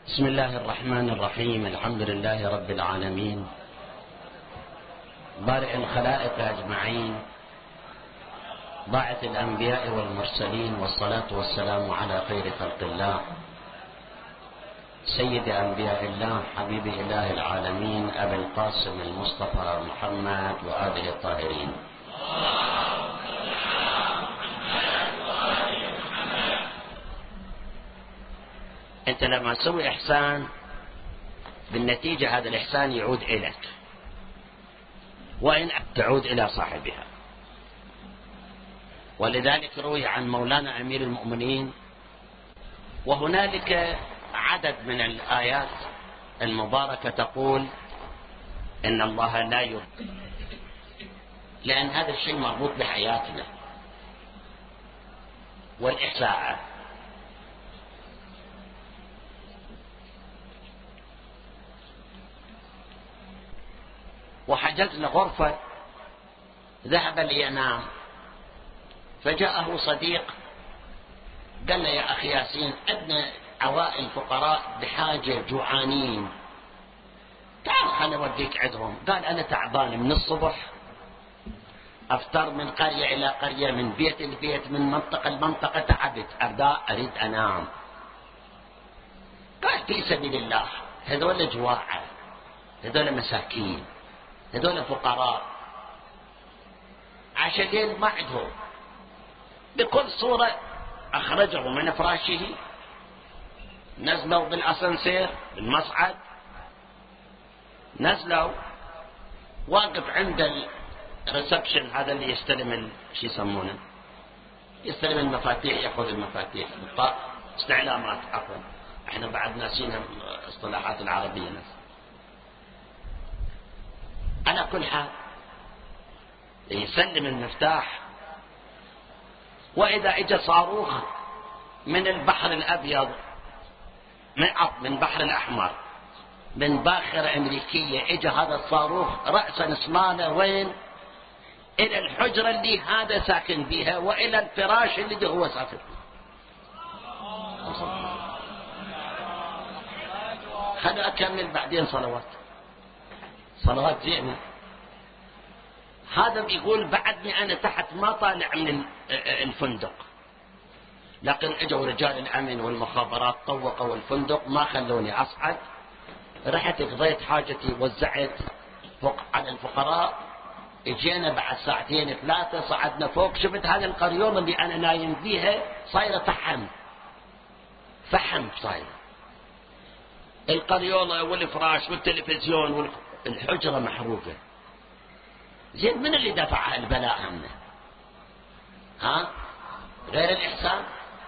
بسم الله الرحمن الرحيم. الحمد لله رب العالمين، بارئ الخلائق أجمعين، باعث الأنبياء والمرسلين، والصلاة والسلام على خير خلق الله، سيد أنبياء الله، حبيب إله العالمين، أبي القاسم المصطفى محمد وآله الطاهرين. أنت لما تسوي إحسان بالنتيجة هذا الإحسان يعود إليك، وإن تعود إلى صاحبها. ولذلك روي عن مولانا أمير المؤمنين، وهنالك عدد من الآيات المباركة تقول إن الله لا يرضى، لأن هذا الشيء مربوط بحياتنا والإحساء. وحجز لغرفة، ذهب لينام، فجاءه صديق قال له: يا أخي ياسين، عندنا عوائل فقراء بحاجة جوعانين، تعال خلنا أوديك عندهم. قال: أنا تعبان من الصبح، أفتر من قرية إلى قرية، من بيت لبيت، من منطقة لمنطقة، تعبت، أريد أنام. قال: في سبيل الله، هذول جواعة، هذول مساكين، هذول فقراء، عشان ما عندهم. بكل صورة أخرجه من فراشه، نزلوا بالأسانسير بالمصعد، نزلوا، واقف عند الريسبشن، هذا اللي يستلم شو يسمونه، يستلم المفاتيح، يأخذ المفاتيح، استعلامات، عفوا احنا بعد ناسينا الاصطلاحات العربية. على كل حال يسلم المفتاح، وإذا اجى صاروخ من البحر الأبيض، من البحر الأحمر، من باخرة أمريكية، اجى هذا الصاروخ رأسا سمانة، وين؟ إلى الحجرة اللي هذا ساكن بها، وإلى الفراش اللي هو ساكن فيه. خلوا أكمل بعدين صلوات زينة. هذا بيقول: بعدني أنا تحت ما طالع من الفندق، لكن اجوا رجال الأمن والمخابرات، طوقوا الفندق، ما خلوني أصعد. رحت قضيت حاجتي، وزعت فوق على الفقراء. اجينا بعد ساعتين 3 صعدنا فوق، شفت هذه القريوم اللي أنا نايم بيها صايرة فحم صايرة، القريولة والفراش والتلفزيون والحجرة محروقة. زين، من اللي دفع البلاء عنه؟ غير الإحسان.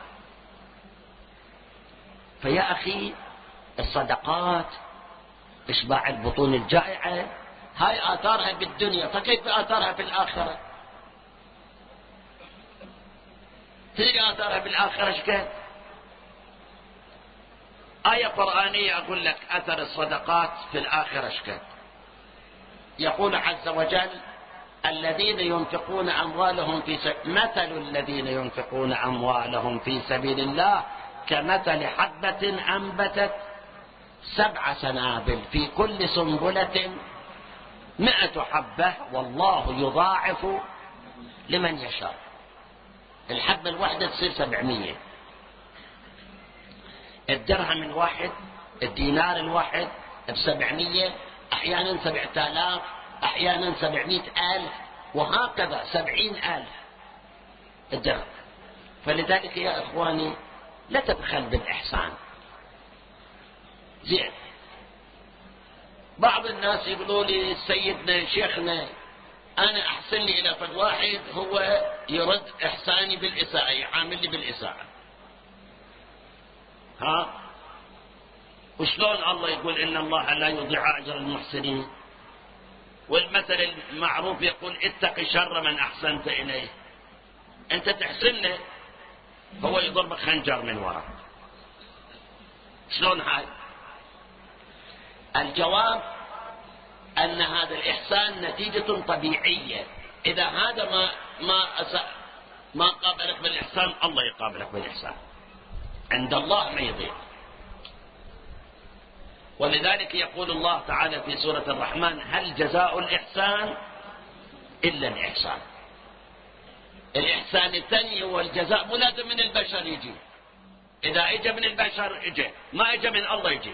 فيا أخي، الصدقات، إشباع البطون الجائعة، هاي آثارها بالدنيا، فكيف آثارها في الآخرة؟ تلقى آثارها بالآخرة شكل. آية قرآنية أقول لك أثر الصدقات في الآخرة شكل. يقول عز وجل: الذين ينفقون أموالهم مثل الذين ينفقون أموالهم في سبيل الله كمثل حبة أنبتت 7 سنابل في كل سنبلة 100 حبة والله يضاعف لمن يشاء. الحبة الواحدة تصير 700، الدرهم الواحد، الدينار الواحد ب700، أحيانا 7000، أحيانا 700,000، وهكذا 70,000 الدرهم. فلذلك يا إخواني، لا تبخل بالإحسان. زين، بعض الناس يقولوا لي: سيدنا شيخنا، أنا أحسن لي إلى فد واحد هو يرد إحساني بالإساءة، يعامل لي بالإساءة. وشلون الله يقول: إن الله لا يضيع أجر المحسنين؟ والمثل المعروف يقول: اتق شر من أحسنت إليه. أنت تحسن له، هو يضربك خنجر من وراء. شلون هاي؟ الجواب أن هذا الإحسان نتيجة طبيعية. إذا هذا ما قابلك بالإحسان، الله يقابلك بالإحسان. عند الله ما يضيع. ولذلك يقول الله تعالى في سورة الرحمن: هل جزاء الإحسان إلا الإحسان. الإحسان الثاني هو الجزاء، مو لازم من البشر يجي. إذا إجا من البشر إجا، ما إجا من الله يجي،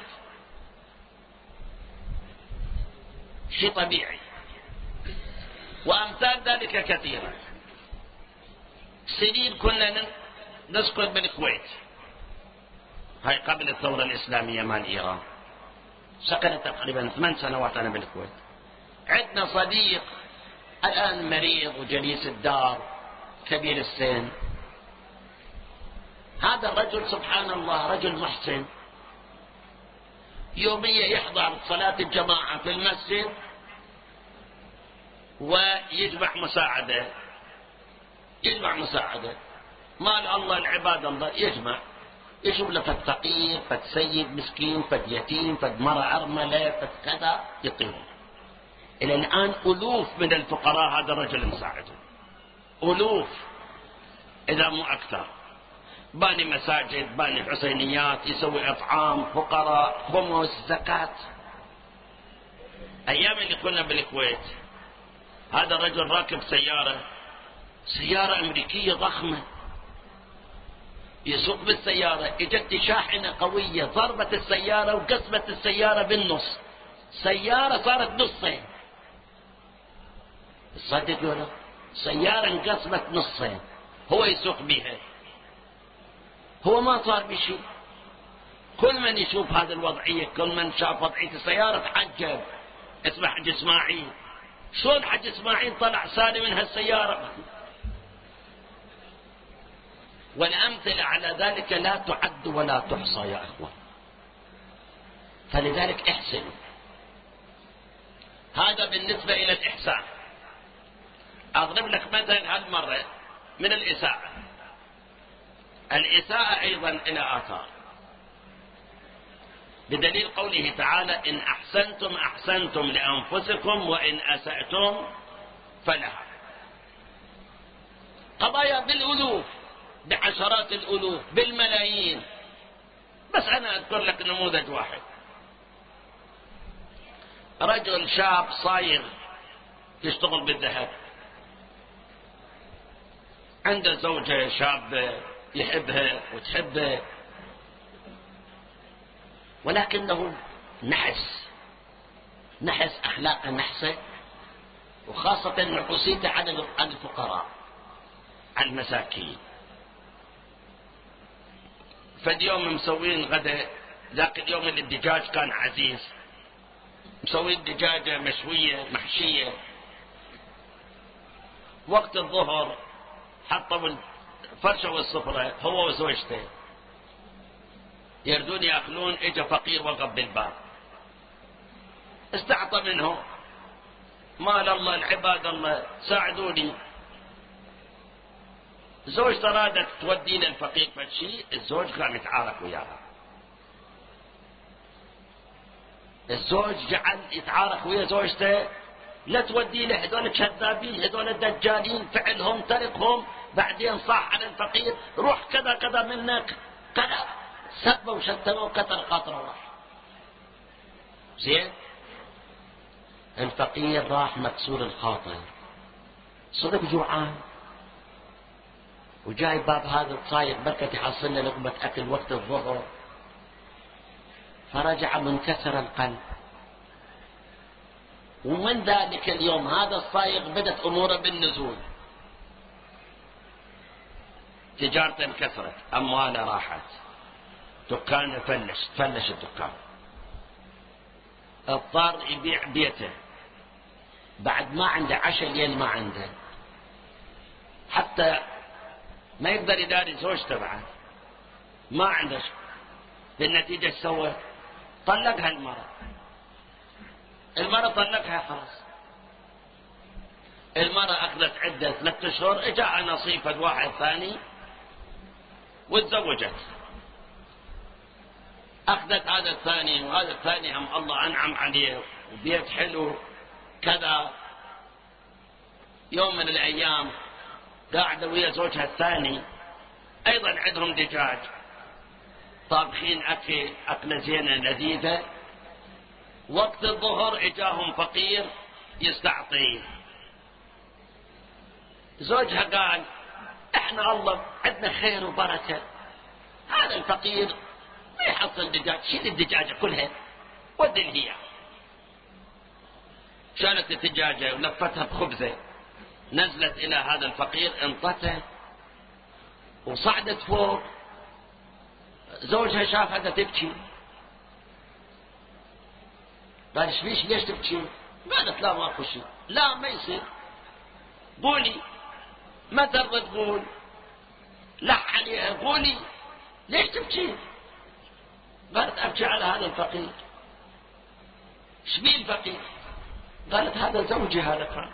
شيء طبيعي. وأمثال ذلك كثيرة. سنين كنا نسكن بالكويت، هاي قبل الثورة الإسلامية مال إيران، سكنت تقريبا 8 سنوات أنا بالكويت. عندنا صديق الآن مريض وجليس الدار كبير السن. هذا الرجل سبحان الله رجل محسن، يوميا يحضر صلاة الجماعة في المسجد ويجمع مساعدة، مال الله العباد الله يجمع، يشوف له فد فقير، فد سيد مسكين، فد يتيم، فد مرأة أرملة، فد كذا يطيهم. إلى الآن ألوف من الفقراء هذا الرجل مساعده، ألوف إذا مو أكثر. باني مساجد، باني حسينيات، يسوي إطعام فقراء، خمس، زكاة. أيام اللي كنا بالكويت هذا الرجل راكب سيارة أمريكية ضخمة، يسوق بالسيارة، اجت شاحنة قوية ضربت السيارة وقسمت السيارة بالنص، سيارة صارت نصين. تصدق ولا؟ سيارة انقسمت نصين، هو يسوق بها، هو ما صار بشيء. كل من يشوف هذه الوضعية، كل من شاف وضعية السيارة تعجب. اسمه حج اسماعيل، شلون حج اسماعيل طلع سالم من هالسيارة؟ والأمثلة على ذلك لا تعد ولا تحصى يا أخوان. فلذلك احسنوا. هذا بالنسبة إلى الإحسان. أضرب لك مثلا هالمرة من الإساءة. الإساءة أيضا إلى آثار، بدليل قوله تعالى: إن أحسنتم أحسنتم لأنفسكم وإن أسأتم فلها. قضايا بالألوف، بعشرات الألوف، بالملايين. بس أنا أذكر لك نموذج واحد. رجل شاب صايغ يشتغل بالذهب، عنده زوجة شابة يحبها وتحبه، ولكنه نحس أخلاقه نحسه، وخاصة نحوسيته عن الفقراء، عن المساكين. فاليوم مسوين غدا، ذاك اليوم اللي الدجاج كان عزيز، مسوين دجاجة مشوية محشية. وقت الظهر حطوا الفرشة والسفرة هو وزوجته يردون يأكلون. اجا فقير وقف بالباب، استعطى منه، مال الله العباد الله ساعدوني. زوجته رادت تودي للفقير فشي، الزوج كان يتعارك وياها. الزوج جعل يتعارك ويا زوجته، لا تودي له، هذول كذابين، هذول دجالين، فعلهم تركهم. بعدين صاح على الفقير: روح كذا كذا منك كذا، سبوا وشتموا وكتر خاطره راح. زين، الفقير راح مكسور الخاطر، صدق جوعان، وجاي باب هذا الصايغ بركة يحصل له لقمة أكل وقت الظهر، فرجع منكسر القلب. ومن ذلك اليوم هذا الصايغ بدت أموره بالنزول، تجارته انكسرت، أمواله راحت، دكانه فلش الدكان، اضطر يبيع بيته، بعد ما عنده 10 ليل ما عنده، حتى ما يقدر يداري زوجته بعد، ما عنده شيء. بالنتيجة سوى طلقها المرأة طلقها خلاص. المرأة أخذت عدة 3 أشهر، اجاها نصيب واحد ثاني وتزوجت. أخذت هذا الثاني، وهذا الثاني هم الله أنعم عليه وبيت حلو كذا. يوم من الأيام قاعدة ويا زوجها الثاني، أيضا عندهم دجاج، طابخين أكلة زينة لذيذة، وقت الظهر اجاهم فقير يستعطيه. زوجها قال احنا الله عندنا خير وبركة، هذا الفقير ما يحصل دجاج، شيل الدجاجة كلها ودي هي. شالت الدجاجة ولفتها بخبزة، نزلت الى هذا الفقير، انطته وصعدت فوق. زوجها شافها تبكي، قال ايش فيش ليش تبكي؟ قالت لا ماكو شيء. لا ما يصير، قولي. ما ترضى تقول، لح عليها، قولي ليش تبكي؟ قالت ابكي على هذا الفقير. ايش بيه الفقير؟ قالت هذا زوجي هذا كان.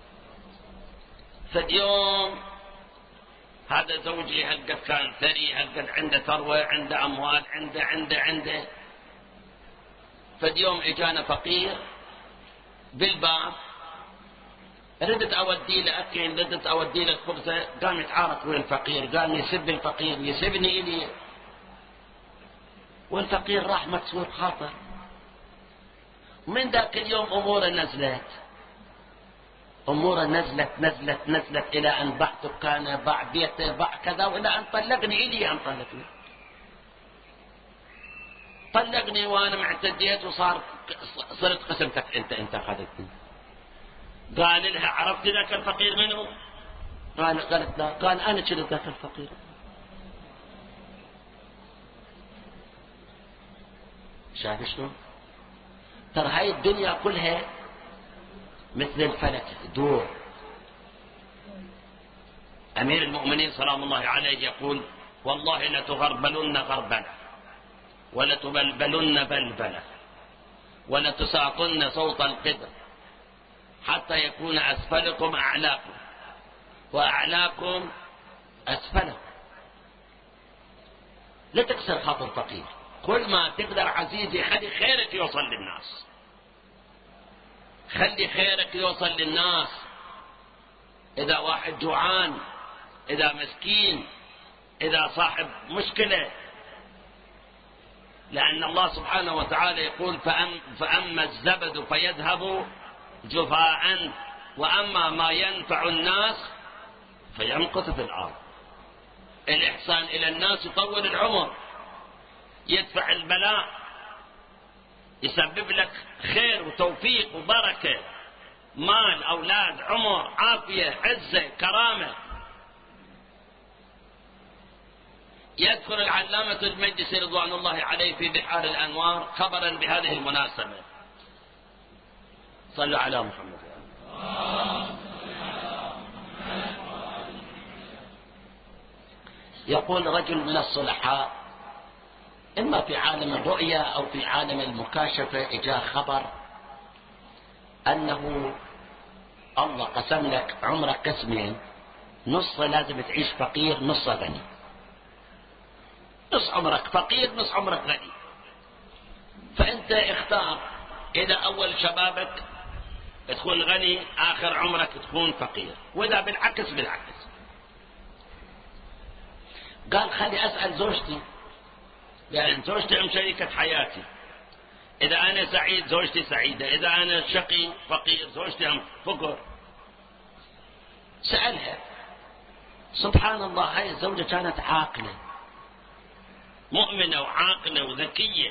فاليوم هذا زوجي هالقد كان ثري، هالقد عنده ثروة، عنده أموال، عنده. فاليوم اجانا فقير بالباب، ردت اودي له اكل، ردت اودي له خبزه، قام يتعارك ويا الفقير، قام يسب الفقير، يسبني الي. والفقير راح مكسور خاطر. من ذاك اليوم اموره نزلت الى ان باع دكانه، باع بيته، باع كذا، والى ان طلقني الي. ان طلقني وانا معتديت صرت قسمتك انت اخذتني. قال لها عرفت ذاك الفقير منه؟ قالت لا. قال انا شلت ذاك الفقير. شايف شلون؟ ترى هاي الدنيا كلها مثل الفلك دور. امير المؤمنين سلام الله عليه يقول والله لتغربلن غربلة ولتبلبلن بلبلة ولتساقن صوت القدر حتى يكون أسفلكم أعلاكم وأعلاكم أسفلكم. لا تكسر خاطر فقير، كل ما تقدر عزيزي خلي خيرك يوصل للناس، خلي خيرك يوصل للناس. إذا واحد جوعان، إذا مسكين، إذا صاحب مشكلة، لأن الله سبحانه وتعالى يقول فأما الزبد فيذهب جفاء وأما ما ينفع الناس فيمكث في الأرض. الإحسان إلى الناس يطول العمر، يدفع البلاء، يسبب لك خير وتوفيق وبركة، مال، أولاد، عمر، عافية، عزة، كرامة. يذكر العلامة المجلسي رضوان الله عليه في بحار الأنوار خبرا بهذه المناسبة. صلوا على محمد. يقول رجل من الصلحاء إما في عالم الرؤيا أو في عالم المكاشفة إجا خبر أنه الله قسم لك عمرك قسمين، نص لازم تعيش فقير، نص غني. نص عمرك فقير، نص عمرك غني. فأنت اختار، إذا أول شبابك تكون غني، آخر عمرك تكون فقير، وإذا بالعكس. قال خلي أسأل زوجتي، لأن زوجتي أم شريكة حياتي. إذا أنا سعيد زوجتي سعيدة، إذا أنا شقي فقير زوجتي أم فقر. سألها، سبحان الله، هاي الزوجة كانت عاقلة، مؤمنة وعاقلة وذكية.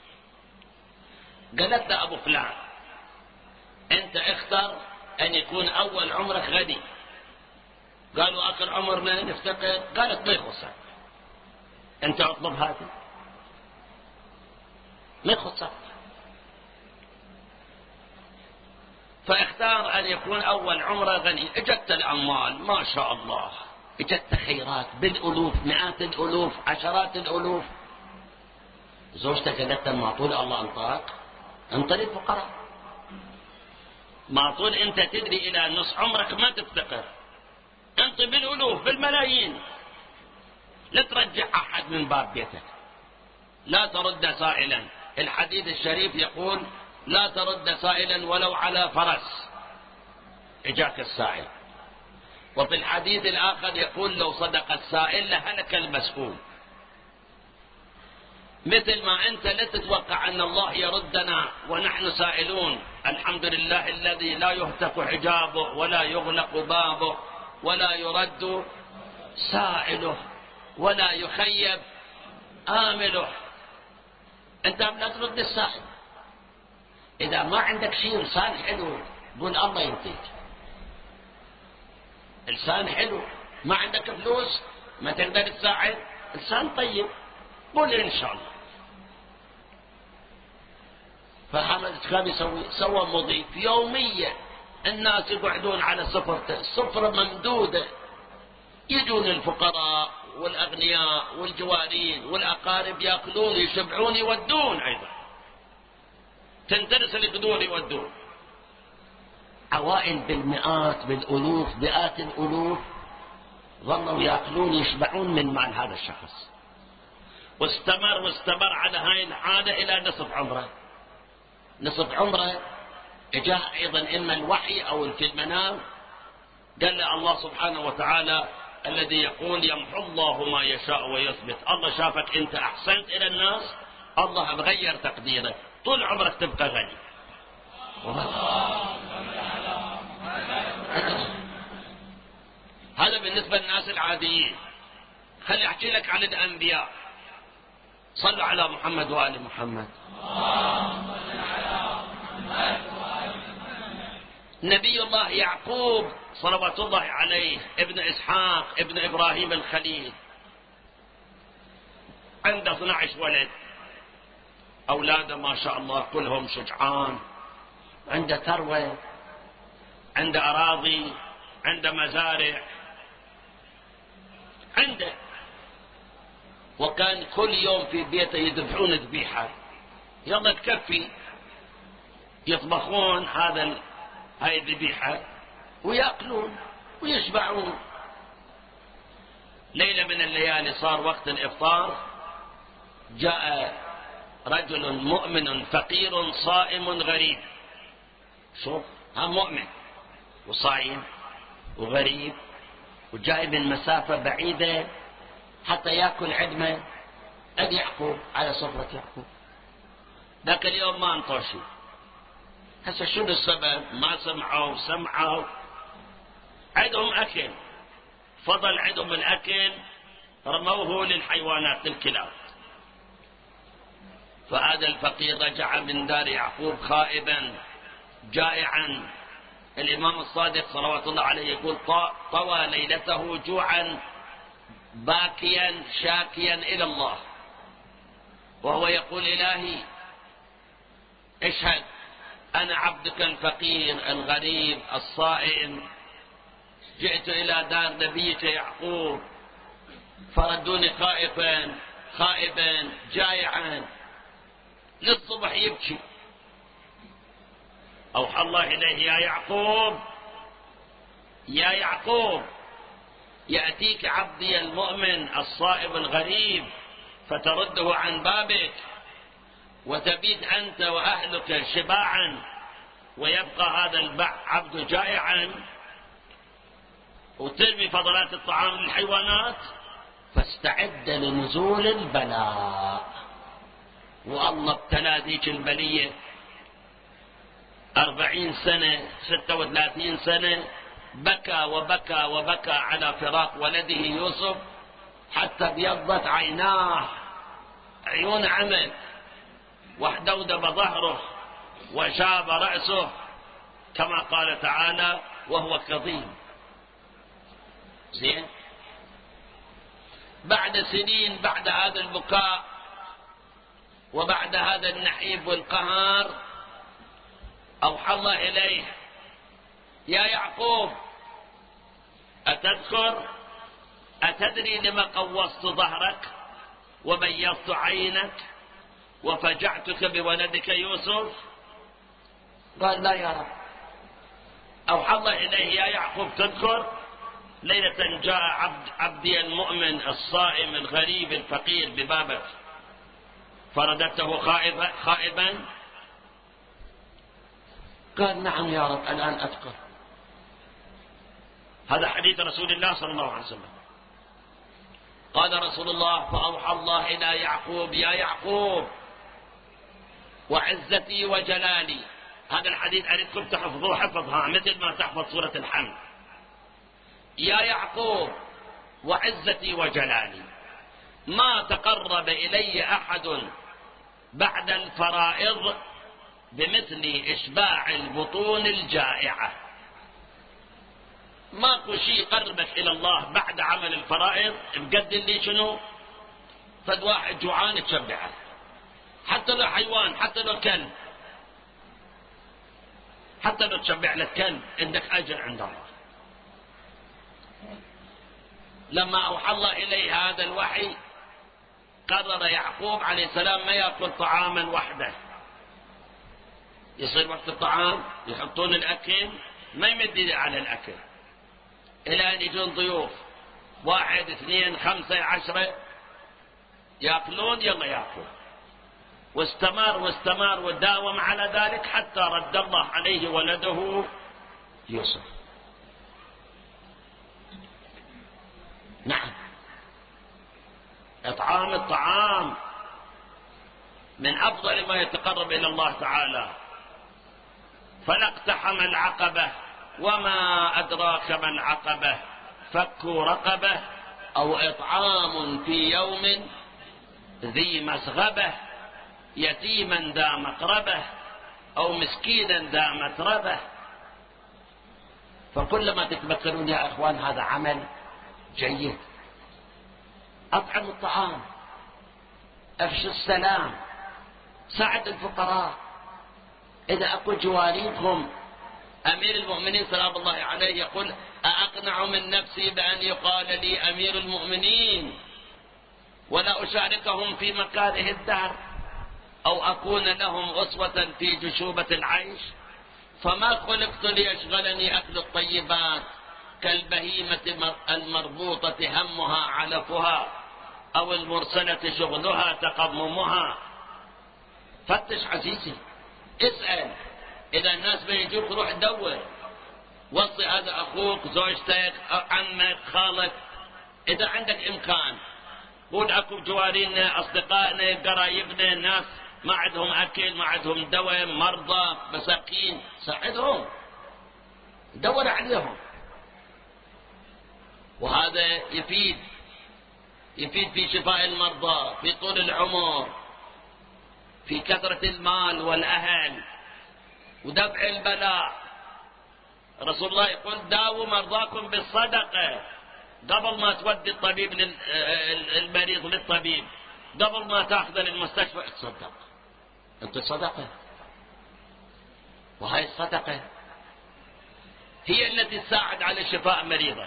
قالت له أبو فلان أنت اختر أن يكون أول عمرك غني. قالوا آخر عمرنا نفتقر. قالت ما يخصك، أنت اطلب هذا، ما يخصك. فاختار أن يكون أول عمره غني. اجت الأموال ما شاء الله، اجت خيرات بالألوف، مئات الألوف، عشرات الألوف. زوجتك قالت ما طول الله أنطاك، انطر الفقراء. ما طول أنت تدري إلى نص عمرك ما تفتقر، انط بالألوف بالملايين. لا ترجع أحد من باب بيتك، لا ترد سائلا. الحديث الشريف يقول لا ترد سائلا ولو على فرس اجاك السائل. وفي الحديث الآخر يقول لو صدق السائل لهلك المسؤول. مثل ما أنت لا تتوقع أن الله يردنا ونحن سائلون. الحمد لله الذي لا يهتك حجابه ولا يغلق بابه ولا يرد سائله ولا يخيب آمله. أنت لا ترد السائل. إذا ما عندك شيء لسان حلو قول الله يعطيك. لسان حلو. ما عندك فلوس ما تقدر تساعد، لسان طيب قول إن شاء الله. فحمد كان سوى مضيف يوميا، الناس يقعدون على سفرته، السفرة ممدودة، يجون الفقراء والأغنياء والجوارين والأقارب يأكلون يشبعون يودون، أيضا تنترس القدور يودون. عوائل بالمئات بالألوف مئات الألوف ظلوا يأكلون يشبعون من مال هذا الشخص، واستمر على هاي العادة إلى نصف عمره. نصف عمره جاء أيضا إما الوحي أو في المنام قال له الله سبحانه وتعالى الذي يقول يمحو الله ما يشاء ويثبت. الله شافك أنت أحسنت إلى الناس، الله بغير تقديرك، طول عمرك تبقى غني. هذا بالنسبة للناس العاديين. خلي أحكي لك عن الأنبياء. صلوا على محمد وآل محمد. نبي الله يعقوب صلوات الله عليه ابن إسحاق ابن إبراهيم الخليل عنده 12 ولد، أولاده ما شاء الله كلهم شجعان، عنده ثروة، عنده أراضي، عنده مزارع، عنده. وكان كل يوم في بيته يذبحون ذبيحة يلا تكفي، يطبخون هاي الذبيحة ويأكلون ويشبعون. ليلة من الليالي صار وقت الإفطار، جاء رجل مؤمن فقير صائم غريب. شوف، ها مؤمن وصائم وغريب وجاي من مسافة بعيدة حتى يأكل عدمة عند يعقوب على سفرة يعقوب. ذاك اليوم ما انطوشي. هسه شنو السبب؟ ما سمعوا عندهم أكل، فضل عندهم الأكل رموه للحيوانات للكلاب. فهذا الفقير رجع من دار يعقوب خائبا جائعا. الإمام الصادق صلوات الله عليه يقول طوى ليلته جوعا باكيا شاكيا إلى الله، وهو يقول إلهي اشهد أنا عبدك الفقير الغريب الصائم، جئت إلى دار نبيك يعقوب فردوني خائبا جائعا. للصبح يبكي. أوحى الله إليه يا يعقوب يأتيك عبدي المؤمن الصائم الغريب فترده عن بابك وتبيت أنت وأهلك شباعا ويبقى هذا العبد جائعا وترمي فضلات الطعام للحيوانات. فاستعد لنزول البلاء. والله ابتلى ذيك البلية 40 سنة 36 سنة، بكى وبكى وبكى على فراق ولده يوسف حتى ابيضت عيناه، عيون عمل، واحدودب ظهره وشاب رأسه كما قال تعالى وهو كظيم. زين. بعد سنين بعد هذا البكاء وبعد هذا النحيب والقهار أوحى الله إليه يا يعقوب أتدري لما قوصت ظهرك وبيضت عينك وفجعتك بولدك يوسف؟ قال لا يا رب. أوحى الله إليه يا يعقوب تذكر ليلة جاء عبدي المؤمن الصائم الغريب الفقير ببابك فرددته خائبا؟ قال نعم يا رب الآن أذكر. هذا حديث رسول الله صلى الله عليه وسلم. قال رسول الله: فأوحى الله إلى يعقوب: يا يعقوب وعزتي وجلالي. هذا الحديث أريدكم تحفظوه حفظها مثل ما تحفظ سورة الحمد. يا يعقوب وعزتي وجلالي ما تقرب إلي أحد بعد الفرائض بمثل إشباع البطون الجائعة. ماكو شيء قربك إلى الله بعد عمل الفرائض بقدر لي شنو؟ فد واحد جوعان تشبعه، حتى لو حيوان، حتى لو كلب، حتى لو تشبع لك كلب عندك أجر عند الله. لما أوحى الله إليه هذا الوحي قرر يعقوب عليه السلام ما يأكل طعاما وحده. يصير وقت الطعام يحطون الأكل، ما يمد على الأكل إلى أن يجون ضيوف 1 2 5 10 يأكلون، يلا يأكل. واستمر وداوم على ذلك حتى رد الله عليه ولده يوسف. نعم، إطعام الطعام من أفضل ما يتقرب إلى الله تعالى. فلا اقتحم العقبة وما أدراك ما العقبة فك رقبة أو إطعام في يوم ذي مسغبة يتيما ذا مقربة أو مسكينا ذا متربة. فكلما تتذكرون يا أخوان هذا عمل جيد. أطعموا الطعام، أفشوا السلام، ساعدوا الفقراء. إذا أكو جواريكم، أمير المؤمنين سلام الله عليه يقول: أأقنع من نفسي بأن يقال لي أمير المؤمنين ولا أشاركهم في مكاره الدهر أو أكون لهم أسوة في جشوبة العيش؟ فما خلقت ليشغلني أكل الطيبات كالبهيمة المربوطة همها علفها أو المرسلة شغلها تقممها. فتش عزيزي، اسأل. إذا الناس بيجوك روح دور، وصي هذا أخوك، زوجتك، عمك، خالك، إذا عندك إمكان. قول أكو جوارينا، أصدقائنا، قرايبنا، ناس ما عندهم أكل، ما عندهم دواء، مرضى، مساكين، ساعدهم، دور عليهم. وهذا يفيد في شفاء المرضى، في طول العمر، في كثرة المال والأهل، ودفع البلاء. رسول الله يقول: داووا مرضاكم بالصدقة. قبل ما تودي الطبيب المريض للطبيب، قبل ما تاخذه للمستشفى، تصدق. انت صدقة، وهي الصدقة هي التي تساعد على شفاء مريضك.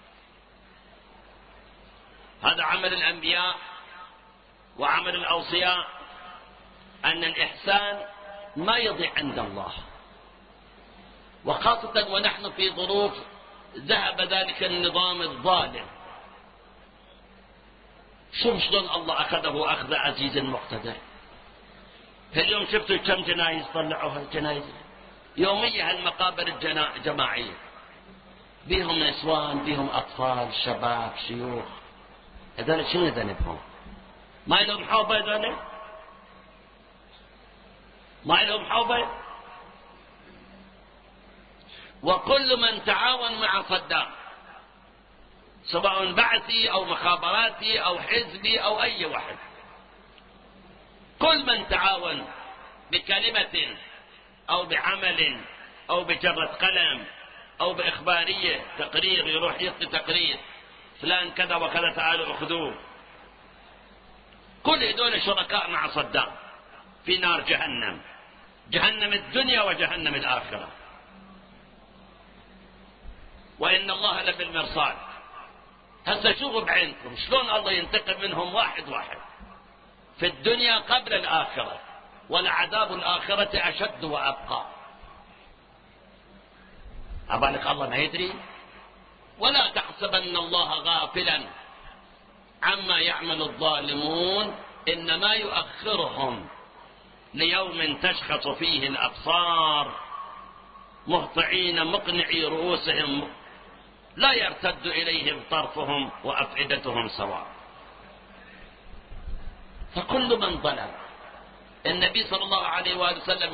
هذا عمل الأنبياء وعمل الأوصياء، أن الإحسان ما يضيع عند الله، وخاصة ونحن في ظروف ذهب ذلك النظام الظالم. شلون الله أخذه أخذ عزيز مقتدر. اليوم شفتوا كم جنايز طلعوها، الجنايز يومية، هالمقابر الجماعية، بيهم نسوان، بيهم أطفال، شباب، شيوخ. هذول شنو ذنبهم؟ ما لهم حوبة هذول؟ ما لهم حوبة؟ وكل من تعاون مع صدام، سواء بعثي أو مخابراتي أو حزبي أو أي واحد، كل من تعاون بكلمة أو بعمل أو بجرة قلم أو بإخبارية، تقرير، يروح يعطي تقرير فلان كذا وكذا تعالوا اخذوه، كل هذول شركاء مع صدام في نار جهنم، جهنم الدنيا وجهنم الآخرة. وإن الله لبالمرصاد. هسه شوفوا بعينكم شلون الله ينتقم منهم واحد واحد في الدنيا قبل الآخرة، ولعذاب الآخرة أشد وأبقى. أبالك الله ما يدري؟ ولا تحسبن الله غافلا عما يعمل الظالمون إنما يؤخرهم ليوم تشخص فيه الأبصار مهطعين مقنعي رؤوسهم لا يرتد إليهم طرفهم وأفئدتهم سواء. فكل من ظلم. النبي صلى الله عليه وآله وسلم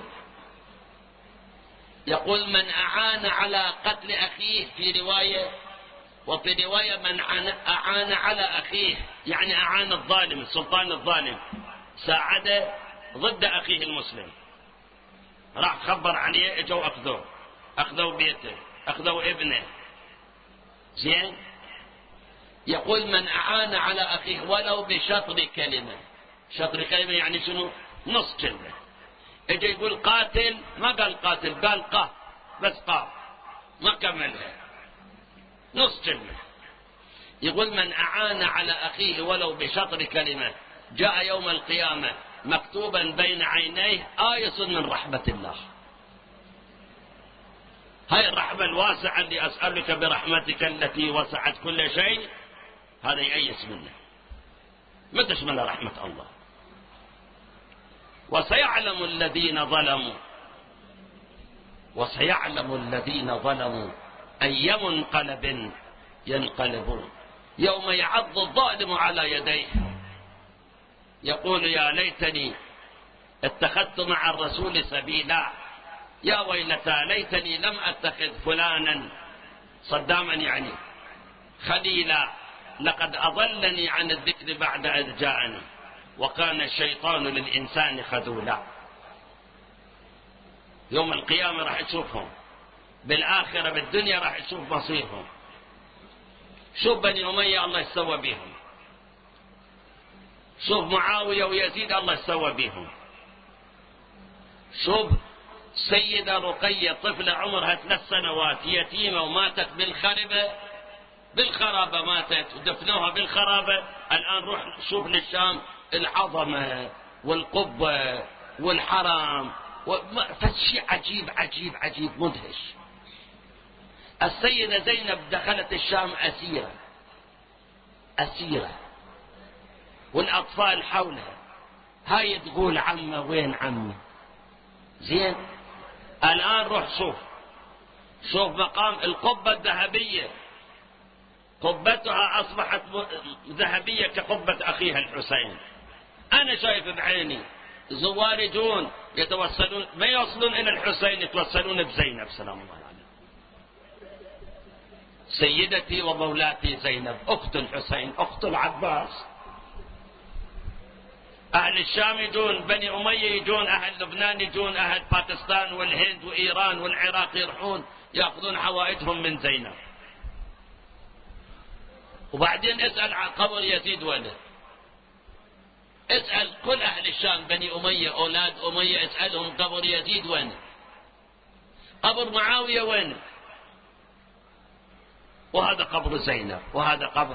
يقول من أعان على قتل أخيه في رواية، وفي رواية من أعان على أخيه، يعني أعان الظالم، السلطان الظالم، ساعده ضد أخيه المسلم، راح خبر عليه، اجوا أخذوا بيته، أخذوا ابنه، زين. يقول من أعان على أخيه ولو بشطر كلمة. شطر كلمة يعني شنو؟ نص كلمة. اجى يقول قاتل، ما قال قاتل، قال قا، بس قا، ما كملها، نص كلمة. يقول من أعان على أخيه ولو بشطر كلمة جاء يوم القيامة مكتوبا بين عينيه آيس من رحمة الله. هاي الرحمة الواسعة اللي أسألك برحمتك التي وسعت كل شيء، هذا يأيس منه، ما تشمل رحمة الله. وسيعلم الذين ظلموا أي منقلب ينقلبون يوم يعض الظالم على يديه يقول يا ليتني اتخذت مع الرسول سبيلا، يا ويلتى ليتني لم أتخذ فلانا، صداما يعني، خليلا، لقد أضلني عن الذكر بعد إذ جاءني وكان الشيطان للإنسان خذولا. يوم القيامة راح يشوفهم، بالآخرة بالدنيا راح يشوف مصيرهم. شوف بني أمية الله يسوى بهم، شوف معاوية ويزيد الله يسوى بهم، شوف سيدة رقية طفلة عمرها 3 سنوات يتيمة وماتت بالخرابة ماتت ودفنوها بالخرابة. الآن روح شوف للشام العظمة والقبة والحرم فشي عجيب عجيب عجيب مدهش. السيدة زينب دخلت الشام أسيرة والأطفال حولها، هاي تقول عمه وين عمي، زين. الآن روح شوف مقام القبة الذهبية، قبتها أصبحت ذهبية كقبة أخيها الحسين. أنا شايف بعيني زوار يجون يتوسلون، ما يوصلون إلى الحسين، يتوسلون بزينب سلام الله عليها. سيدتي ومولاتي زينب أخت الحسين، أخت العباس. أهل الشام يجون، بني أمية يجون، أهل لبنان يجون، أهل باكستان والهند وإيران والعراق يروحون يأخذون حوائجهم من زينب. وبعدين اسأل عن قبر يزيد وينه، اسأل كل أهل الشام بني أمية أولاد أمية، اسألهم قبر يزيد وينه، قبر معاوية وينه، وهذا قبر زينب، وهذا قبر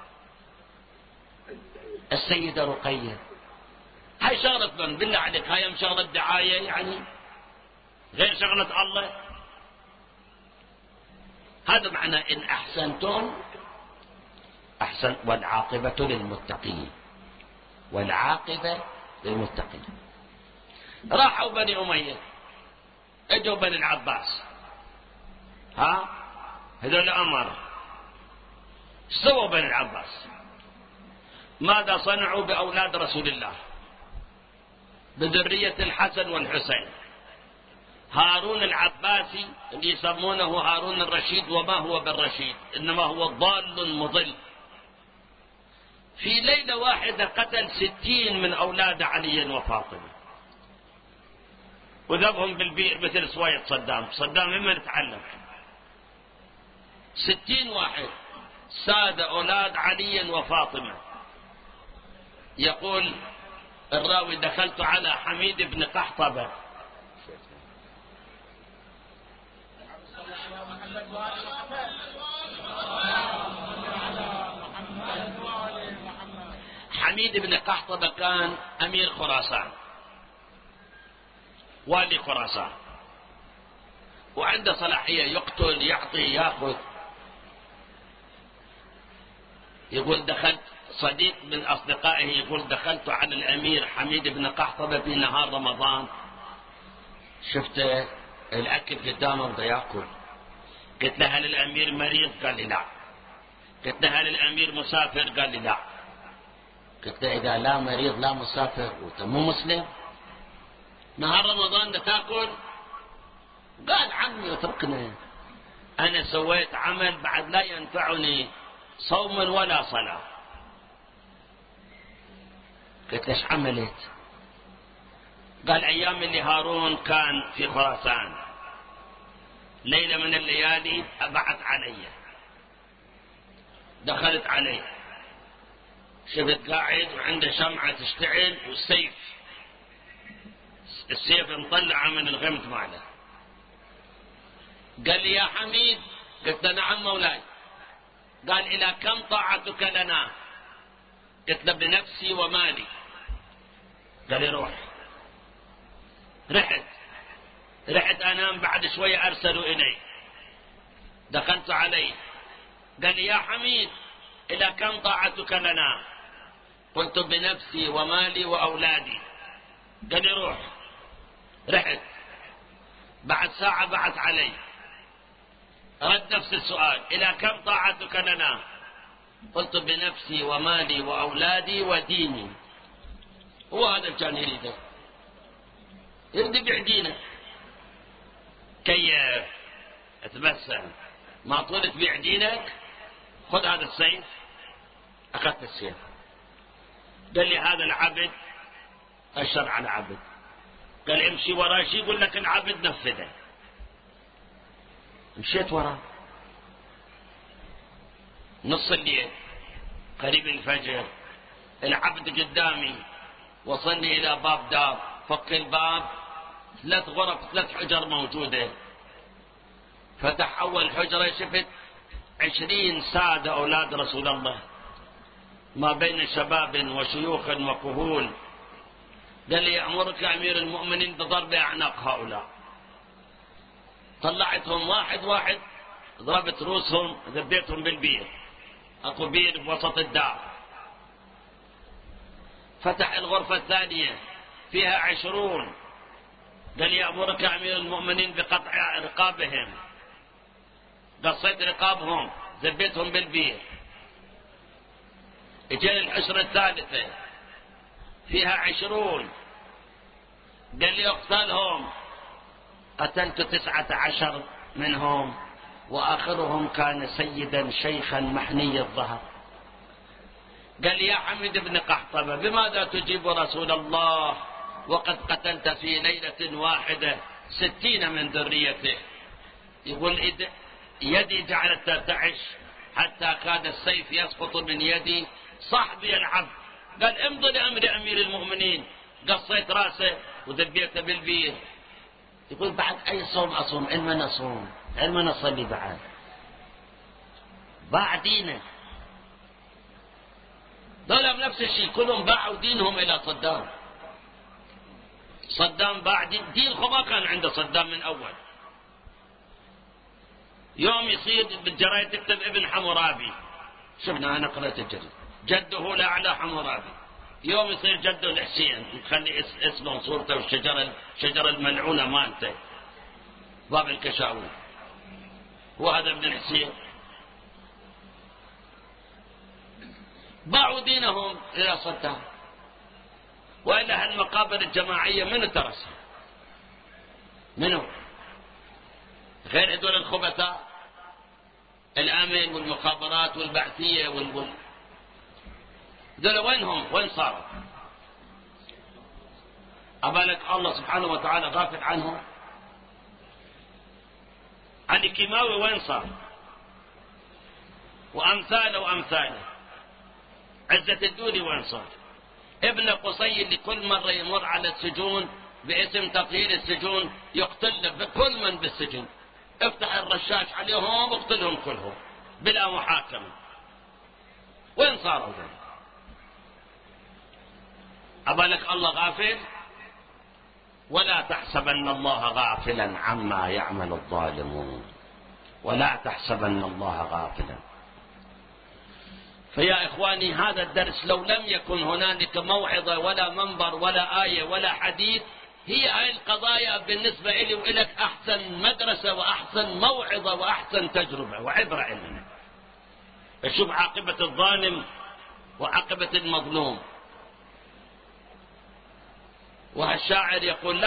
السيدة رقية. هاي شغلة من بالله عليك، هاي شغلة دعاية يعني غير شغلة الله. هذا معنى إن أحسنتم أحسن، والعاقبة للمتقين، والعاقبة للمتقين. راحوا بني أمية، اجوا بني العباس، هذول أمر. سووا بني العباس، ماذا صنعوا بأولاد رسول الله، بذرية الحسن والحسين؟ هارون العباسي اللي يسمونه هارون الرشيد، وما هو بالرشيد إنما هو ضال مضل، في ليلة واحدة قتل 60 من أولاد علي وفاطمة وذبهم بالبئر مثل سواية صدام مما نتعلم. 60 واحد ساد أولاد علي وفاطمة. يقول الراوي دخلت على حميد بن قحطبة، حميد بن قحطبة كان أمير خراسان، والي خراسان، وعنده صلاحية يقتل يعطي ياخذ. يقول دخلت، صديق من أصدقائه يقول دخلت على الأمير حميد بن قحطبة في نهار رمضان، شفت الأكل قدامه بده يأكل، قلت له هل الأمير مريض؟ قال لي لا. قلت له هل الأمير مسافر؟ قال لي لا. قلت له إذا لا مريض لا مسافر وأنت مو مسلم نهار رمضان ده تاكل؟ قال عمي اتركني. أنا سويت عمل بعد لا ينفعني صوم ولا صلاة. قلت ليش عملت؟ قال أيام اللي هارون كان في خراسان ليلة من الليالي أبعت علي، دخلت علي شفت قاعد وعنده شمعة تشتعل والسيف، السيف مطلعه من الغمد ماله. قال لي يا حميد، قلت له نعم مولاي. قال إلى كم طاعتك لنا؟ قلت له بنفسي ومالي. قال لي روح. رحت أنام، بعد شوية أرسلوا إلي، دخلت عليه قال لي يا حميد إلى كم طاعتك لنا؟ قلت بنفسي ومالي وأولادي. قال لي روح. رحت بعد ساعة بعث علي، رد نفس السؤال، إلى كم طاعتك لنا؟ قلت بنفسي ومالي وأولادي وديني. هو هذا اللي كان يريده، يريد يبيع دينه. كيف اتبسم؟ ما طول تبيع دينك؟ خذ هذا السيف. أخذت السيف. قال لي هذا العبد، أشر على عبد، قال امشي وراه، شي يقول لك العبد نفذه. مشيت وراه نص الليل قريب الفجر، العبد قدامي، وصلني إلى باب دار، فك الباب، 3 غرف 3 حجر موجودة. فتح أول حجرة، شفت 20 سادة أولاد رسول الله، ما بين شباب وشيوخ وكهول. قال لي يأمرك أمير المؤمنين بضرب أعناق هؤلاء. طلعتهم واحد واحد، ضربت رؤوسهم، ذبيتهم بالبير. أكو بير بوسط الدار. فتح الغرفة الثانية فيها 20. قال يأمرك أمير المؤمنين بقطع رقابهم. قصيت رقابهم، ذبيتهم بالبير. اجاني الحشرة الثالثة فيها 20. قال لي اقتلهم. قتلت 19 منهم، وآخرهم كان سيدا شيخا محني الظهر. قال لي يا حميد بن قحطبة، بماذا تجيب رسول الله وقد قتلت في ليلة واحدة 60 من ذريته؟ يقول يدي جعلت ترتعش حتى كاد السيف يسقط من يدي. صاحبي العبد قال امضي لأمر أمير المؤمنين. قصيت راسه وذبيته بالبير. يقول بعد أي صوم أصوم؟ علما نصوم، علما نصلي. بعد باع دينه. دولهم نفس الشيء، كلهم باعوا دينهم إلى صدام. صدام باع دينهم ما كان عند صدام من أول. يوم يصير بالجرايد تكتب ابن حمورابي، شفنا أنا قرأت الجريدة، جده الأعلى حمورابي. يوم يصير جده الحسين، يخلي اسمه وصورته والشجرة الملعونة مالته باب الكشاوي، وهذا ابن الحسين. باعوا دينهم إلى صدام. وإلا هالمقابر الجماعية من ترسها؟ منو غير هذول الخبثاء؟ الأمن والمخابرات والبعثية دول وينهم؟ وين صاروا؟ أبالك الله سبحانه وتعالى غافل عنهم؟ علي كيماوي وين صار؟ وأمثاله. عزة الدولي وين صار؟ ابن قصي اللي كل مرة يمر على السجون باسم تطهير السجون يقتل بكل من بالسجن، افتح الرشاش عليهم واقتلهم كلهم بلا محاكمة. وين صاروا ذلك؟ أبالك الله غافل؟ ولا تحسبن الله غافلا عما يعمل الظالمون، ولا تحسبن الله غافلا. فيا إخواني، هذا الدرس لو لم يكن هنالك موعظة ولا منبر ولا آية ولا حديث، هي هاي القضايا بالنسبة إلي وإلك أحسن مدرسة وأحسن موعظة وأحسن تجربة وعبرة لنا. شوف عاقبة الظالم وعاقبة المظلوم. والشاعر يقول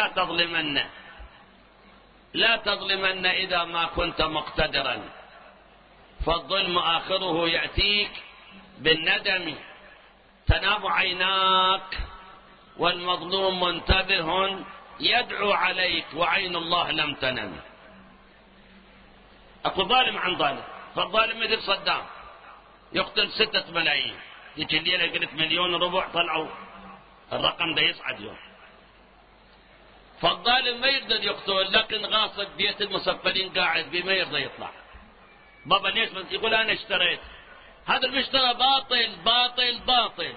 لا تظلمن إذا ما كنت مقتدرا، فالظلم آخره يأتيك بالندم، تنام عيناك والمظلوم منتبه يدعو عليك وعين الله لم تنم. أكو ظالم عن ظالم، فالظالم مثل صدام يقتل 6 ملايين، يجي الليلة قلت 1.4 مليون طلعوا الرقم ده يصعد يوم. فالظالم ما يقدر يقتل، لكن غاصب بيت المسفلين قاعد بيه ما يرضى يطلع. بابا ليش؟ يقول أنا اشتريت. هذا المشترى باطل باطل باطل.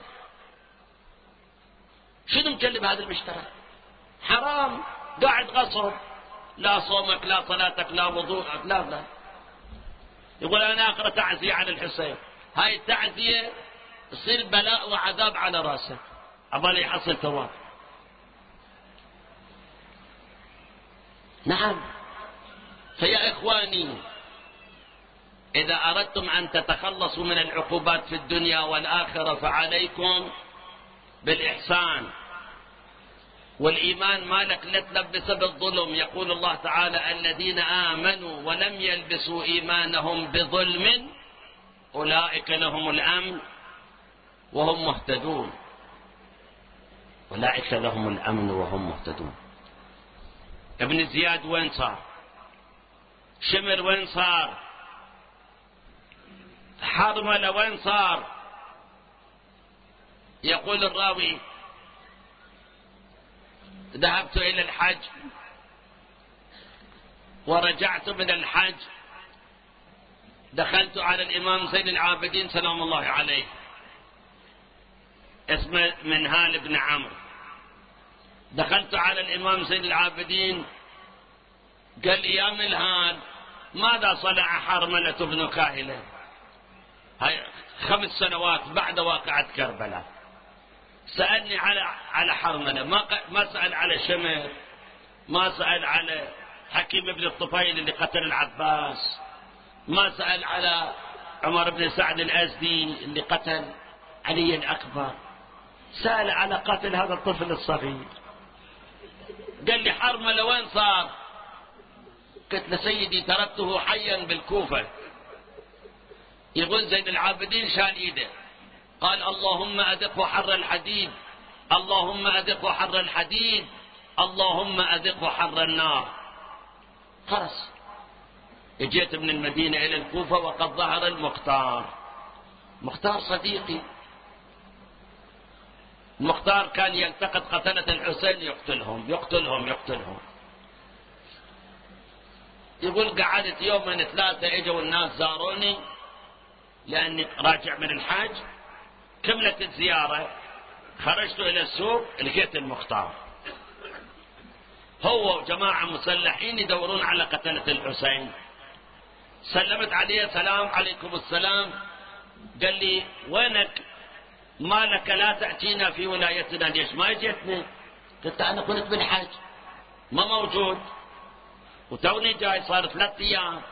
شنو مكلب هذا المشترى؟ حرام، قاعد غصب، لا صومك لا صلاتك لا وضوءك لا. يقول أنا أقرأ تعزية على الحسين، هاي التعزية يصير بلاء وعذاب على راسه عبالي يحصل ثواب. نعم. فيا إخواني، إذا أردتم أن تتخلصوا من العقوبات في الدنيا والآخرة فعليكم بالإحسان والإيمان. مالك لا تلبس بالظلم. يقول الله تعالى: الذين آمنوا ولم يلبسوا إيمانهم بظلم أولئك لهم الأمن وهم مهتدون. أولئك لهم الأمن وهم مهتدون. ابن زياد وين صار؟ شمر وين صار؟ حرملة وين صار؟ يقول الراوي: ذهبت إلى الحج ورجعت من الحج، دخلت على الإمام زين العابدين سلام الله عليه، اسمه منهال بن عمرو. دخلت على الإمام زين العابدين قال لي: يا منهال، ماذا صنع حرملة بن كاهلة؟ هاي 5 سنوات بعد واقعة كربلاء. سألني على حرملة، ما سأل على شمر، ما سأل على حكيم بن الطفيل اللي قتل العباس، ما سأل على عمر بن سعد الأزدي اللي قتل علي الأكبر، سأل على قتل هذا الطفل الصغير. قال لي: حرملة وين صار؟ قلت له: سيدي تركته حيا بالكوفة. يقول زين العابدين شال ايده قال: اللهم أذقه حر الحديد، اللهم أذقه حر الحديد، اللهم أذقه حر النار. خلص. اجيت من المدينة إلى الكوفة وقد ظهر المختار. مختار صديقي، المختار كان يلتقط قتلة الحسين يقتلهم. يقول: قعدت 2 اجوا الناس زاروني لأني راجع من الحج، كملت الزيارة، خرجت إلى السوق لقيت المختار هو وجماعة مسلحين يدورون على قتلة الحسين. سلمت عليه: سلام عليكم السلام. قال لي: وينك؟ ما لك لا تأتينا في ولايتنا؟ ليش ما جيتني؟ قلت: أنا كنت بالحج ما موجود وتوني جاي، صار 3 أيام.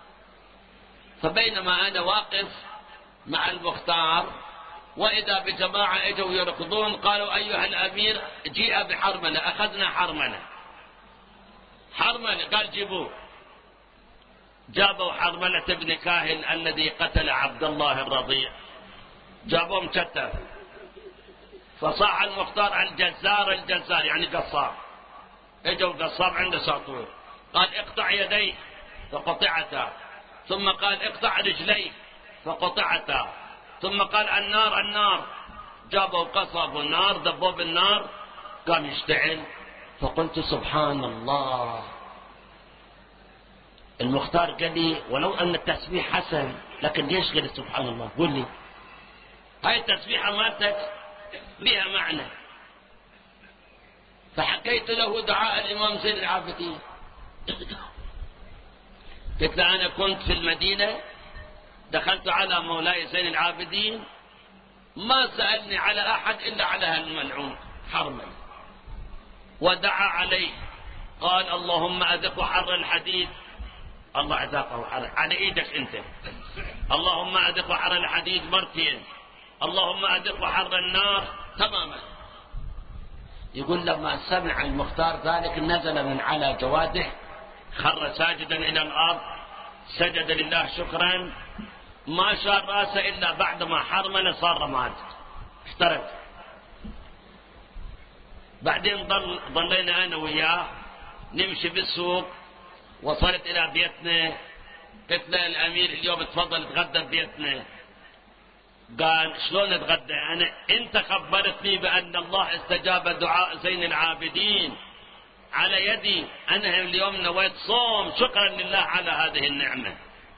فبينما أنا واقف مع المختار وإذا بجماعة اجوا يركضون، قالوا: أيها الأمير جيء بحرملة، أخذنا حرملة. قال: جيبوه. جابوا حرملة ابن كاهل الذي قتل عبد الله الرضيع، جابوه مكتف. فصاح المختار: الجزار يعني قصاب. اجوا قصاب عنده ساطور، قال: اقطع يديه فقطعتا، ثم قال: اقطع رجليه فقطعتا، ثم قال: النار. جابوا قصب والنار، دبوه بالنار، قام يشتعل. فقلت: سبحان الله. المختار قال لي: ولو أن التسبيح حسن، لكن ليش قلت سبحان الله؟ قل لي، هاي التسبيحة مالتك لها معنى. فحكيت له دعاء الإمام زين العابدين. قلت له: أنا كنت في المدينة، دخلت على مولاي زين العابدين، ما سألني على أحد إلا على هالملعون حرمل، ودعا عليه، قال: اللهم أذقه حر الحديد. الله أذاقه على إيدك أنت. اللهم أذقه حر الحديد مرتين، اللهم أذقه حر النار تماما. يقول لما سمع المختار ذلك نزل من على جواده، خر ساجدا إلى الأرض، سجد لله شكرا، ما شار راسه إلا بعد ما حرمل صار رماد احترق. بعدين ضلينا أنا وياه نمشي بالسوق، وصلت إلى بيتنا، قلت له الأمير اليوم تفضل تغدى ببيتنا. قال شلون اتغدى؟ انت خبرتني بأن الله استجاب دعاء زين العابدين على يدي، انا اليوم نويت صوم شكرا لله على هذه النعمة.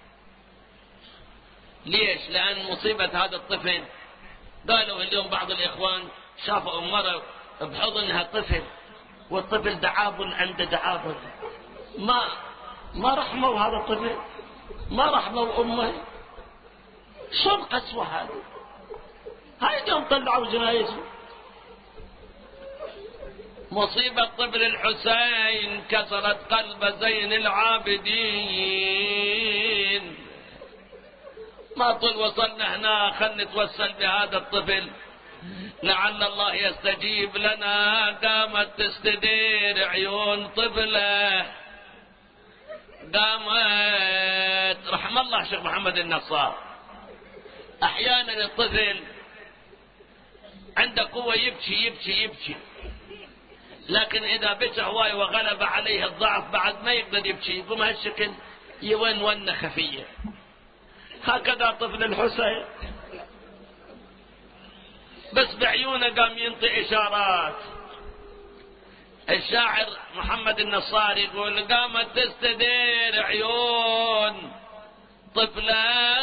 ليش؟ لأن مصيبة هذا الطفل، قالوا اليوم بعض الإخوان شافوا مرة بحضنها طفل، والطفل دعاب عنده دعاب، ما رحموا هذا الطفل، ما رحموا أمه. شو القسوة هذه؟ هاي اليوم طلعوا جنايزه. مصيبة طفل الحسين كسرت قلب زين العابدين. ما طول وصلنا هنا خلنا نتوسل بهذا الطفل لعل الله يستجيب لنا. قامت تستدير عيون طفله، قامت رحم الله شيخ محمد النصار. احيانا الطفل عنده قوة يبكي يبكي يبكي، لكن اذا بكى هواي وغلب عليه الضعف بعد ما يقدر يبكي، يقوم هالشكل يونون خفية. هكذا طفل الحسين بس بعيونه قام ينطي اشارات. الشاعر محمد النصار يقول قامت تستدير عيون طفله،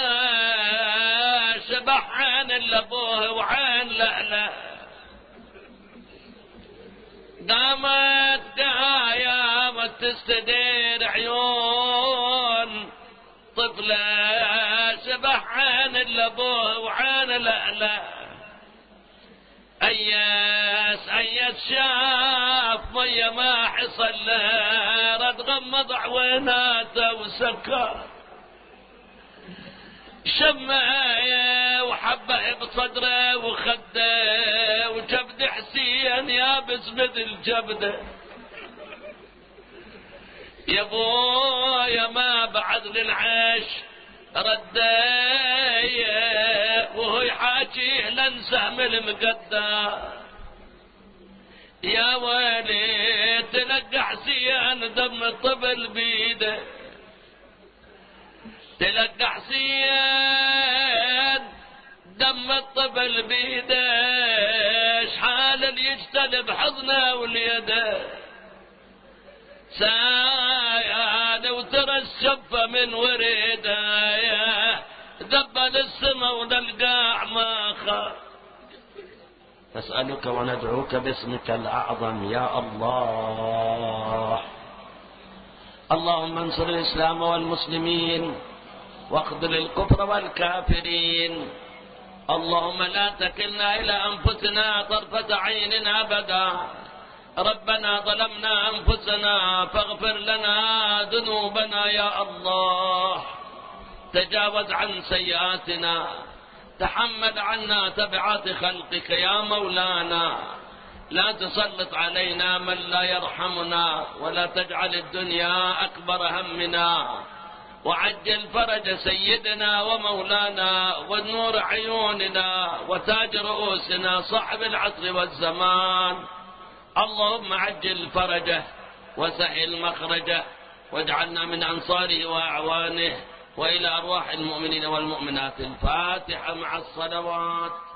شبح عين لابوه وعين لأله. قامت تستدير عيون طفله، شبح عين لابوه وعين لأله. أياس شاف مية ما حصل له، رد غمض عويناته وسكر، شمعه وحبه بصدره وخده، وجبد حسين يابس مثل جبده. يا بويا ما بعد للعيش رديه، وهو يحاكيه لنسهم المقدى. يا ويلي تلقى حسين دم الطبل بيده، تلقى حسين دم الطبل بيده، شحال اللي يجتلب حضنه واليده. سايان وترى الشفة من وريده، ذبل السما وللقاع ما خاف. نسألك وندعوك باسمك الأعظم يا الله. اللهم انصر الإسلام والمسلمين واخذل الكفر والكافرين. اللهم لا تكلنا إلى أنفسنا طرفة عين أبدا. ربنا ظلمنا أنفسنا فاغفر لنا ذنوبنا يا الله. تجاوز عن سيئاتنا، تحمل عنا تبعات خلقك يا مولانا. لا تسلط علينا من لا يرحمنا، ولا تجعل الدنيا أكبر همنا. وعجل فرج سيدنا ومولانا ونور عيوننا وتاج رؤوسنا صاحب العصر والزمان. اللهم عجل فرجه وسهل مخرجه، واجعلنا من أنصاره وأعوانه. وإلى أرواح المؤمنين والمؤمنات الفاتحة مع الصلوات.